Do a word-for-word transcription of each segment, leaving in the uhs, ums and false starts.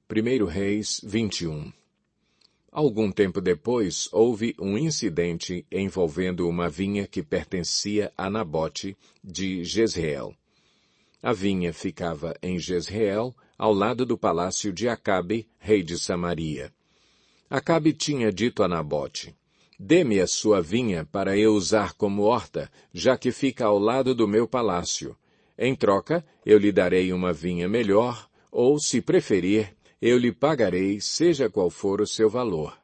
primeiro Reis vinte e um. Algum tempo depois, houve um incidente envolvendo uma vinha que pertencia a Nabote, de Jezreel. A vinha ficava em Jezreel, ao lado do palácio de Acabe, rei de Samaria. Acabe tinha dito a Nabote: dê-me a sua vinha para eu usar como horta, já que fica ao lado do meu palácio. Em troca, eu lhe darei uma vinha melhor, ou, se preferir, eu lhe pagarei, seja qual for o seu valor.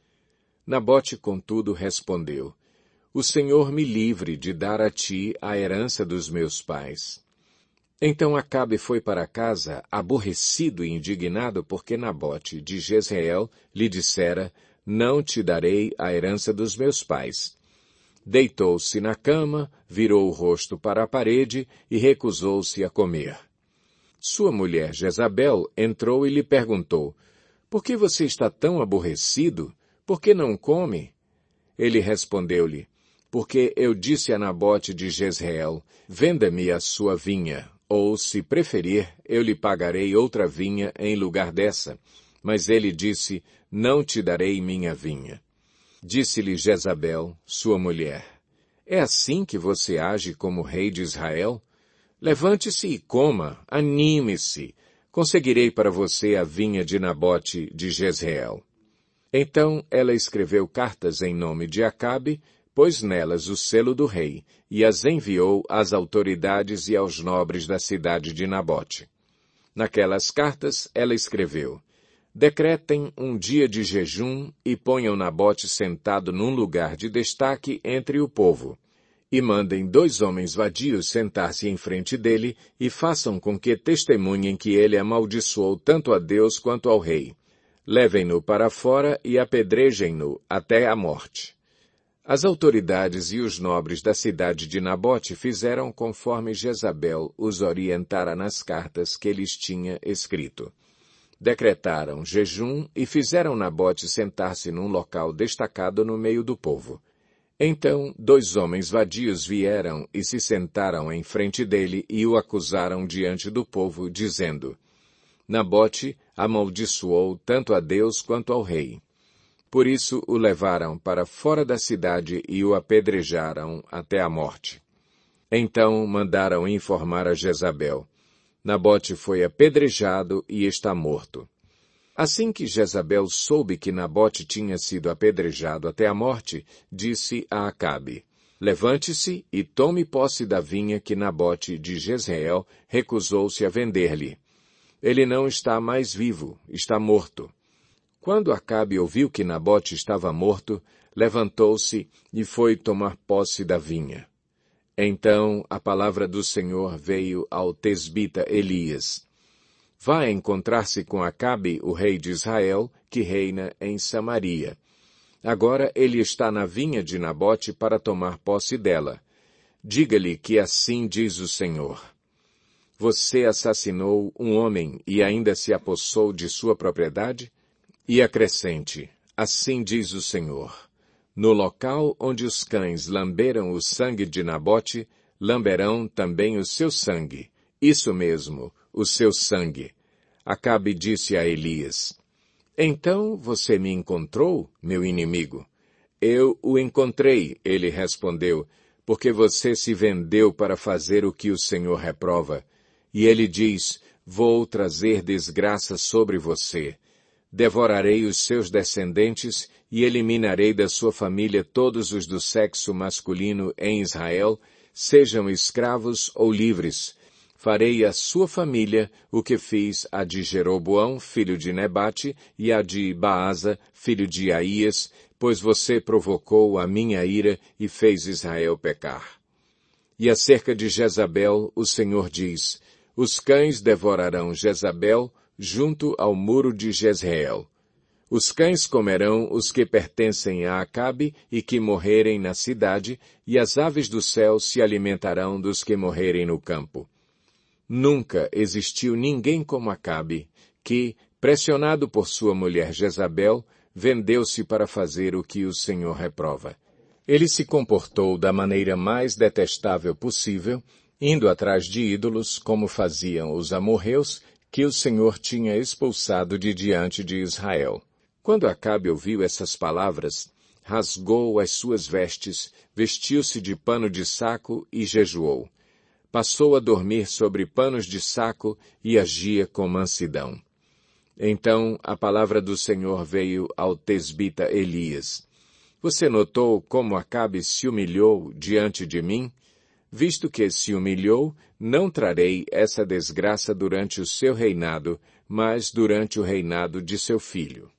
Nabote, contudo, respondeu: o Senhor me livre de dar a ti a herança dos meus pais. Então Acabe foi para casa, aborrecido e indignado, porque Nabote, de Jezreel, lhe dissera: não te darei a herança dos meus pais. Deitou-se na cama, virou o rosto para a parede e recusou-se a comer. Sua mulher Jezabel entrou e lhe perguntou: por que você está tão aborrecido? Por que não come? Ele respondeu-lhe: porque eu disse a Nabote de Jezreel: venda-me a sua vinha, ou, se preferir, eu lhe pagarei outra vinha em lugar dessa. Mas ele disse: não te darei minha vinha. Disse-lhe Jezabel, sua mulher: é assim que você age como rei de Israel? Levante-se e coma, anime-se. Conseguirei para você a vinha de Nabote de Jezreel. Então ela escreveu cartas em nome de Acabe, pôs nelas o selo do rei, e as enviou às autoridades e aos nobres da cidade de Nabote. Naquelas cartas ela escreveu: decretem um dia de jejum e ponham Nabote sentado num lugar de destaque entre o povo. E mandem dois homens vadios sentar-se em frente dele e façam com que testemunhem que ele amaldiçoou tanto a Deus quanto ao rei. Levem-no para fora e apedrejem-no até a morte. As autoridades e os nobres da cidade de Nabote fizeram conforme Jezabel os orientara nas cartas que lhes tinha escrito. Decretaram jejum e fizeram Nabote sentar-se num local destacado no meio do povo. Então, dois homens vadios vieram e se sentaram em frente dele e o acusaram diante do povo, dizendo: Nabote amaldiçoou tanto a Deus quanto ao rei. Por isso o levaram para fora da cidade e o apedrejaram até a morte. Então mandaram informar a Jezabel: Nabote foi apedrejado e está morto. Assim que Jezabel soube que Nabote tinha sido apedrejado até a morte, disse a Acabe: levante-se e tome posse da vinha que Nabote de Jezreel recusou-se a vender-lhe. Ele não está mais vivo, está morto. Quando Acabe ouviu que Nabote estava morto, levantou-se e foi tomar posse da vinha. Então a palavra do Senhor veio ao tesbita Elias: vá encontrar-se com Acabe, o rei de Israel, que reina em Samaria. Agora ele está na vinha de Nabote para tomar posse dela. Diga-lhe que assim diz o Senhor: você assassinou um homem e ainda se apossou de sua propriedade? E acrescente: assim diz o Senhor: no local onde os cães lamberam o sangue de Nabote, lamberão também o seu sangue. Isso mesmo, o seu sangue. Acabe disse a Elias: então você me encontrou, meu inimigo? Eu o encontrei, ele respondeu, porque você se vendeu para fazer o que o Senhor reprova. E ele diz: vou trazer desgraça sobre você. Devorarei os seus descendentes e eliminarei da sua família todos os do sexo masculino em Israel, sejam escravos ou livres. Farei à sua família o que fiz a de Jeroboão, filho de Nebate, e a de Baasa, filho de Aías, pois você provocou a minha ira e fez Israel pecar. E acerca de Jezabel, o Senhor diz: os cães devorarão Jezabel junto ao muro de Jezreel. Os cães comerão os que pertencem a Acabe e que morrerem na cidade, e as aves do céu se alimentarão dos que morrerem no campo. Nunca existiu ninguém como Acabe, que, pressionado por sua mulher Jezabel, vendeu-se para fazer o que o Senhor reprova. Ele se comportou da maneira mais detestável possível, indo atrás de ídolos, como faziam os amorreus, que o Senhor tinha expulsado de diante de Israel. Quando Acabe ouviu essas palavras, rasgou as suas vestes, vestiu-se de pano de saco e jejuou. Passou a dormir sobre panos de saco e agia com mansidão. Então a palavra do Senhor veio ao tesbita Elias. Você notou como Acabe se humilhou diante de mim? Visto que se humilhou, não trarei essa desgraça durante o seu reinado, mas durante o reinado de seu filho.